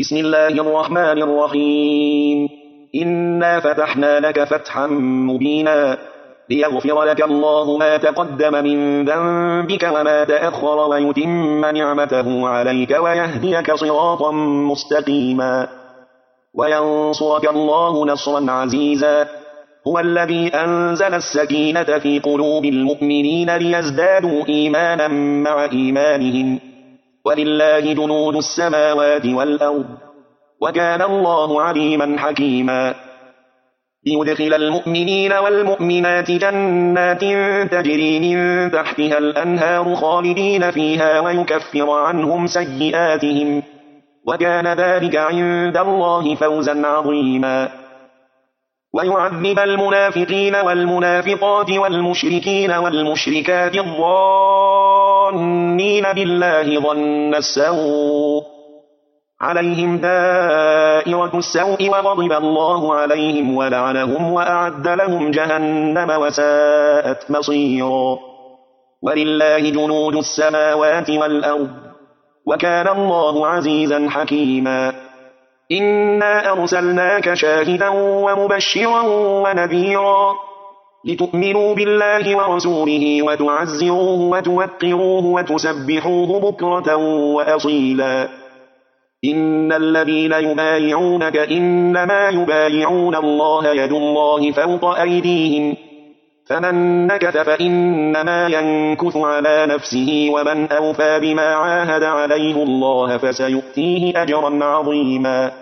بسم الله الرحمن الرحيم. إنا فتحنا لك فتحا مبينا ليغفر لك الله ما تقدم من ذنبك وما تأخر ويتم نعمته عليك ويهديك صراطا مستقيما وينصرك الله نصرا عزيزا. هو الذي أنزل السكينة في قلوب المؤمنين ليزدادوا إيمانا مع إيمانهم ولله جنود السماوات والأرض وكان الله عليما حكيما. ليدخل المؤمنين والمؤمنات جنات تجري من تحتها الأنهار خالدين فيها ويكفر عنهم سيئاتهم وكان ذلك عند الله فوزا عظيما. ويعذب المنافقين والمنافقات والمشركين والمشركات الظانين بالله ظن السوء عليهم دائرة السوء وغضب الله عليهم ولعنهم وأعد لهم جهنم وساءت مصيرا. ولله جنود السماوات والأرض وكان الله عزيزا حكيما. إنا أرسلناك شاهدا ومبشرا ونذيرا لتؤمنوا بالله ورسوله وتعزروه وتوقروه وتسبحوه بكرة وأصيلا. إن الذين يبايعونك إنما يبايعون الله يد الله فوق أيديهم فمن نكث فإنما ينكث على نفسه ومن أوفى بما عاهد عليه الله فسيؤتيه أجرا عظيما.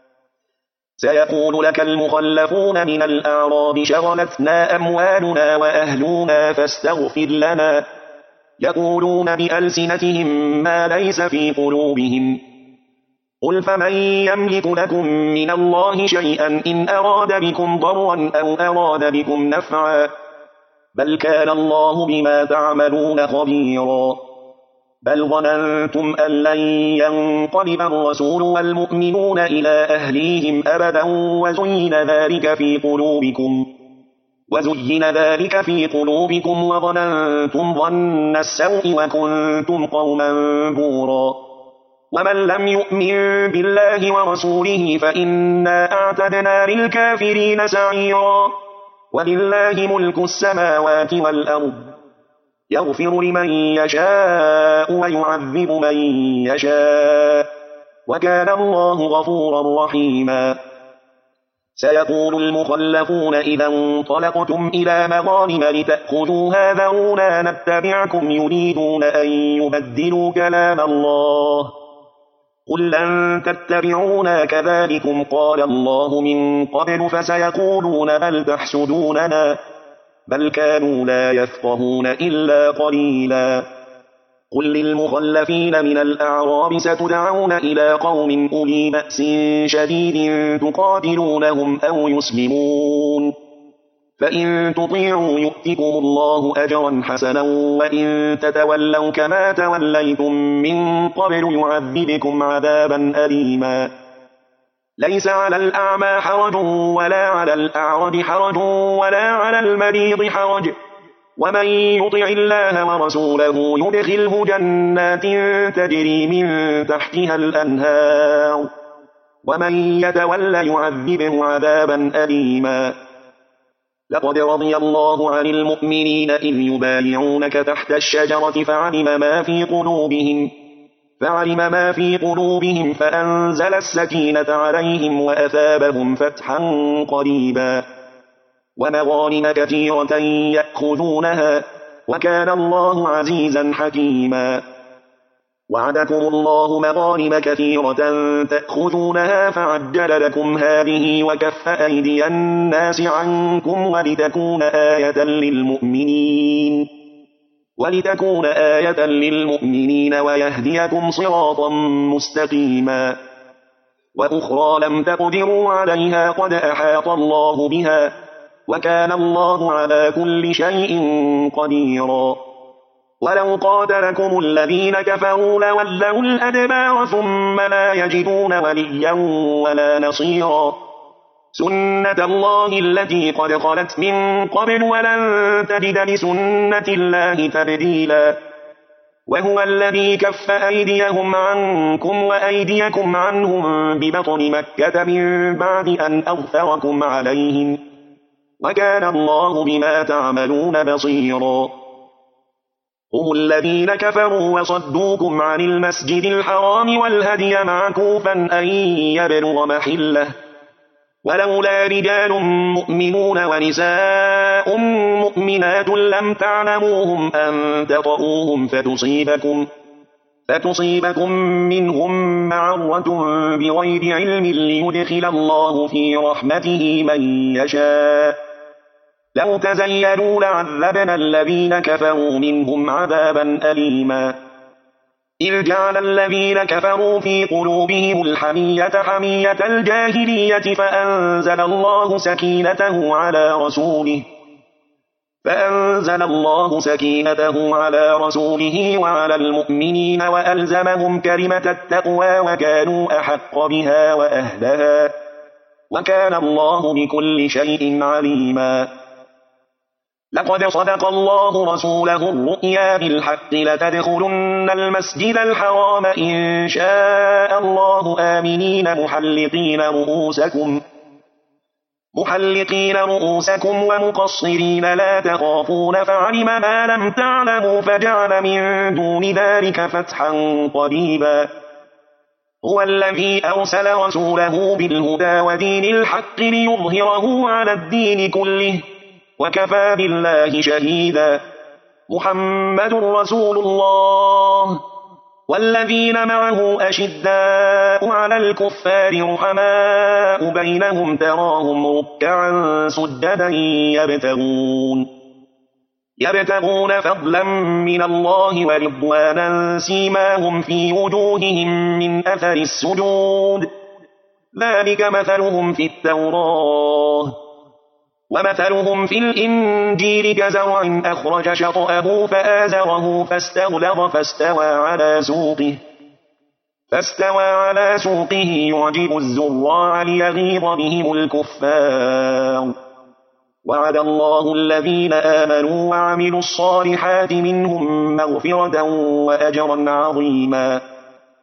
سيقول لك المخلفون من الأعراب شغلتنا أموالنا وأهلنا فاستغفر لنا يقولون بألسنتهم ما ليس في قلوبهم قل فمن يملك لكم من الله شيئا إن أراد بكم ضرا أو أراد بكم نفعا بل كان الله بما تعملون خبيرا. بل ظننتم أن لن ينقلب الرسول والمؤمنون إلى أهليهم أبدا وزين ذلك في قلوبكم وظننتم ظن السوء وكنتم قوما بورا. ومن لم يؤمن بالله ورسوله فإنا أعتدنا للكافرين سعيرا. ولله ملك السماوات والأرض يغفر لمن يشاء ويعذب من يشاء وكان الله غفورا رحيما. سيقول المخلفون إذا انطلقتم إلى مغانم لتأخذوها ذرونا نتبعكم يريدون أن يبدلوا كلام الله قل لن تتبعونا كذلكم قال الله من قبل فسيقولون بل تحسدوننا بل كانوا لا يفقهون إلا قليلا. قل للمخلفين من الأعراب ستدعون إلى قوم أولي بأس شديد تقاتلونهم أو يسلمون فإن تطيعوا يؤتكم الله أجرا حسنا وإن تتولوا كما توليتم من قبل يعذبكم عذابا أليما. ليس على الأعمى حرج ولا على الأعرج حرج ولا على المريض حرج ومن يطع الله ورسوله يدخله جنات تجري من تحتها الأنهار ومن يتول يعذبه عذابا أليما. لقد رضي الله عن المؤمنين إذ يبايعونك تحت الشجرة فعلم ما في قلوبهم فأنزل السكينة عليهم وأثابهم فتحا قريبا ومغانم كثيرة يأخذونها وكان الله عزيزا حكيما. وعدكم الله مغانم كثيرة تأخذونها فعجل لكم هذه وكف أيدي الناس عنكم ولتكون آية للمؤمنين ويهديكم صراطا مستقيما. وأخرى لم تقدروا عليها قد أحاط الله بها وكان الله على كل شيء قديرا. ولو قاتلكم الذين كفروا لولوا الأدبار ثم لا يجدون وليا ولا نصيرا. سنة الله التي قد خلت من قبل ولن تجد لسنة الله تبديلا. وهو الذي كف أيديهم عنكم وأيديكم عنهم ببطن مكة من بعد أن أظفركم عليهم، وكان الله بما تعملون بصيرا. هم الذين كفروا وصدوكم عن المسجد الحرام والهدي معكوفا أن يبلغ محله، ولولا رجال مؤمنون ونساء مؤمنات لم تعلموهم أن تطؤوهم فتصيبكم منهم معرة بغير علم ليدخل الله في رحمته من يشاء، لو تزيلوا لعذبنا الذين كفروا منهم عذابا أليما. إذ جعل الذين كفروا في قلوبهم الحمية حمية الجاهلية فأنزل الله سكينته على رسوله وعلى المؤمنين وألزمهم كلمة التقوى وكانوا أحق بها وأهلها، وكان الله بكل شيء عليما. لقد صدق الله رسوله الرؤيا بالحق لتدخلن المسجد الحرام إن شاء الله آمنين محلقين رؤوسكم ومقصرين لا تخافون فعلم ما لم تعلموا فجعل من دون ذلك فتحا قريبا. هو الذي أرسل رسوله بالهدى ودين الحق ليظهره على الدين كله وكفى بالله شهيدا. محمد رسول الله والذين معه أشداء على الكفار رحماء بينهم تراهم ركعا سجدا يبتغون فضلا من الله ورضوانا سيماهم في وجوههم من أثر السجود، ذلك مثلهم في التوراة ومثلهم في الإنجيل كزرع أخرج شطأه فآزره فاستغلظ فاستوى على سوقه يعجب الزراع ليغيظ بهم الكفار. وعد الله الذين آمنوا وعملوا الصالحات منهم مغفرة وأجرا عظيما.